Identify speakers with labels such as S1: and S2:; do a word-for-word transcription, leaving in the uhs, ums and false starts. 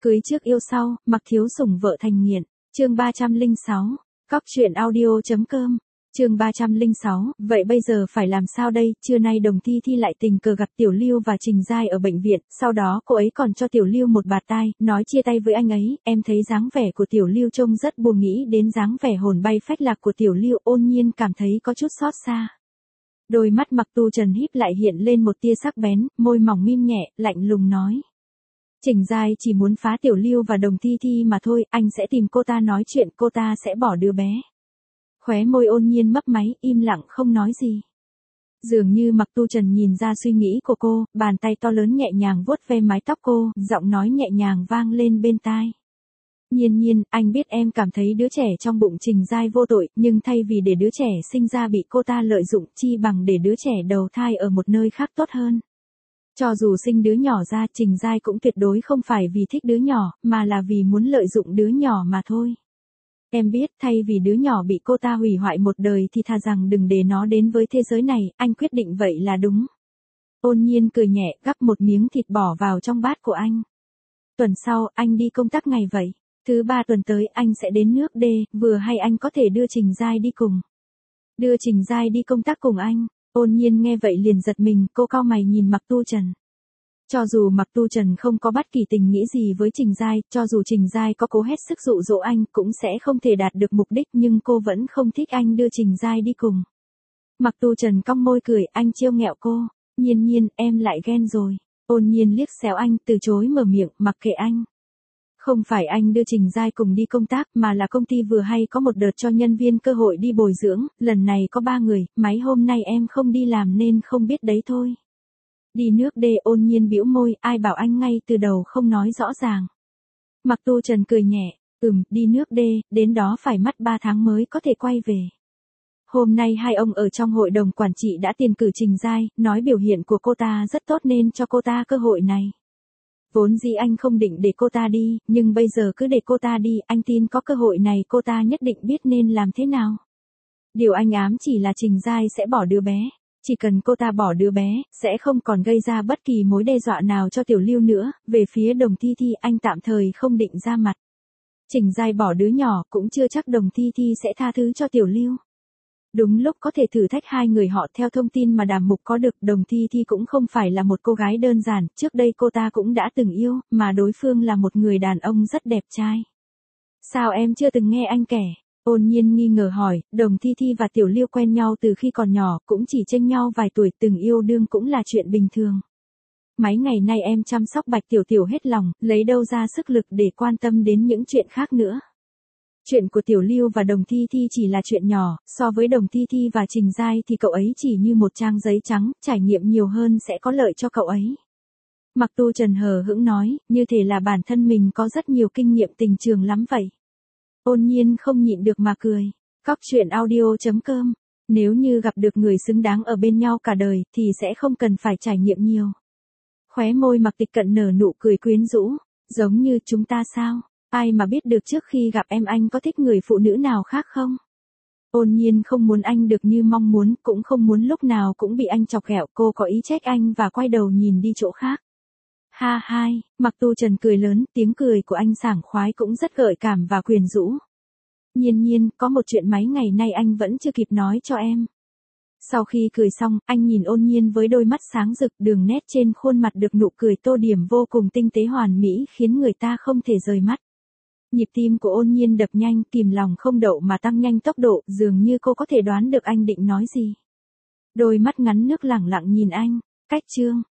S1: Cưới trước yêu sau, mặc thiếu sủng vợ thành nghiện. Chương ba trăm lẻ sáu. Cóc truyện audio.com. Chương ba trăm lẻ sáu. Vậy bây giờ phải làm sao đây? Trưa nay Đồng Thi Thi lại tình cờ gặp Tiểu Lưu và Trình Giai ở bệnh viện, sau đó cô ấy còn cho Tiểu Lưu một bạt tai, nói chia tay với anh ấy. Em thấy dáng vẻ của Tiểu Lưu trông rất buồn, nghĩ đến dáng vẻ hồn bay phách lạc của Tiểu Lưu, Ôn Nhiên cảm thấy có chút xót xa. Đôi mắt Mặc Tu Trần híp lại hiện lên một tia sắc bén, môi mỏng mím nhẹ, lạnh lùng nói. Trình Giai chỉ muốn phá Tiểu Lưu và Đồng Thi Thi mà thôi, anh sẽ tìm cô ta nói chuyện, cô ta sẽ bỏ đứa bé. Khóe môi Ôn Nhiên mấp máy, im lặng không nói gì. Dường như Mặc Tu Trần nhìn ra suy nghĩ của cô, bàn tay to lớn nhẹ nhàng vuốt ve mái tóc cô, giọng nói nhẹ nhàng vang lên bên tai. Nhiên Nhiên, anh biết em cảm thấy đứa trẻ trong bụng Trình Giai vô tội, nhưng thay vì để đứa trẻ sinh ra bị cô ta lợi dụng, chi bằng để đứa trẻ đầu thai ở một nơi khác tốt hơn. Cho dù sinh đứa nhỏ ra, Trình Giai cũng tuyệt đối không phải vì thích đứa nhỏ, mà là vì muốn lợi dụng đứa nhỏ mà thôi. Em biết, thay vì đứa nhỏ bị cô ta hủy hoại một đời thì thà rằng đừng để nó đến với thế giới này, anh quyết định vậy là đúng. Ôn Nhiên cười nhẹ, gắp một miếng thịt bỏ vào trong bát của anh. Tuần sau, anh đi công tác ngày vậy. Thứ ba tuần tới, anh sẽ đến nước D, vừa hay anh có thể đưa Trình Giai đi cùng. Đưa Trình Giai đi công tác cùng anh. Ôn Nhiên nghe vậy liền giật mình, cô cau mày nhìn Mặc Tu Trần. Cho dù Mặc Tu Trần không có bất kỳ tình nghĩ gì với Trình Giai, cho dù Trình Giai có cố hết sức dụ dỗ anh, cũng sẽ không thể đạt được mục đích, nhưng cô vẫn không thích anh đưa Trình Giai đi cùng. Mặc Tu Trần cong môi cười, anh trêu nghẹo cô. Nhiên Nhiên, em lại ghen rồi. Ôn Nhiên liếc xéo anh, từ chối mở miệng, mặc kệ anh. Không phải anh đưa Trình Giai cùng đi công tác, mà là công ty vừa hay có một đợt cho nhân viên cơ hội đi bồi dưỡng, lần này có ba người, mấy hôm nay em không đi làm nên không biết đấy thôi. Đi nước D. Ôn Nhiên bĩu môi, ai bảo anh ngay từ đầu không nói rõ ràng. Mặc Tu Trần cười nhẹ, ừm, đi nước D, đến đó phải mất ba tháng mới có thể quay về. Hôm nay hai ông ở trong hội đồng quản trị đã tiền cử Trình Giai, nói biểu hiện của cô ta rất tốt nên cho cô ta cơ hội này. Vốn dĩ anh không định để cô ta đi, nhưng bây giờ cứ để cô ta đi, anh tin có cơ hội này cô ta nhất định biết nên làm thế nào. Điều anh ám chỉ là Trình Giai sẽ bỏ đứa bé. Chỉ cần cô ta bỏ đứa bé, sẽ không còn gây ra bất kỳ mối đe dọa nào cho Tiểu Lưu nữa. Về phía Đồng Thi Thi, anh tạm thời không định ra mặt. Trình Giai bỏ đứa nhỏ, cũng chưa chắc Đồng Thi Thi sẽ tha thứ cho Tiểu Lưu. Đúng lúc có thể thử thách hai người họ. Theo thông tin mà Đàm Mục có được, Đồng Thi Thi cũng không phải là một cô gái đơn giản, trước đây cô ta cũng đã từng yêu, mà đối phương là một người đàn ông rất đẹp trai. Sao em chưa từng nghe anh kể? Ôn Nhiên nghi ngờ hỏi. Đồng Thi Thi và Tiểu Lưu quen nhau từ khi còn nhỏ, cũng chỉ chênh nhau vài tuổi, từng yêu đương cũng là chuyện bình thường. Mấy ngày nay em chăm sóc Bạch Tiểu Tiểu hết lòng, lấy đâu ra sức lực để quan tâm đến những chuyện khác nữa. Chuyện của Tiểu Lưu và Đồng Thi Thi chỉ là chuyện nhỏ, so với Đồng Thi Thi và Trình Giai thì cậu ấy chỉ như một trang giấy trắng, trải nghiệm nhiều hơn sẽ có lợi cho cậu ấy. Mặc Tu Trần hờ hững nói, như thể là bản thân mình có rất nhiều kinh nghiệm tình trường lắm vậy. Ôn Nhiên không nhịn được mà cười. Cóc truyện audio.com. Nếu như gặp được người xứng đáng ở bên nhau cả đời, thì sẽ không cần phải trải nghiệm nhiều. Khóe môi Mặc Tịch Cận nở nụ cười quyến rũ. Giống như chúng ta sao? Ai mà biết được trước khi gặp em anh có thích người phụ nữ nào khác không? Ôn Nhiên không muốn anh được như mong muốn, cũng không muốn lúc nào cũng bị anh chọc ghẹo. Cô có ý trách anh và quay đầu nhìn đi chỗ khác. Ha hai, Mặc Tu Trần cười lớn, tiếng cười của anh sảng khoái cũng rất gợi cảm và quyến rũ. Nhiên Nhiên, có một chuyện mấy ngày nay anh vẫn chưa kịp nói cho em. Sau khi cười xong, anh nhìn Ôn Nhiên với đôi mắt sáng rực, đường nét trên khuôn mặt được nụ cười tô điểm vô cùng tinh tế hoàn mỹ khiến người ta không thể rời mắt. Nhịp tim của Ôn Nhiên đập nhanh, kìm lòng không đậu mà tăng nhanh tốc độ, dường như cô có thể đoán được anh định nói gì. Đôi mắt ngắn nước lẳng lặng nhìn anh, cách chương.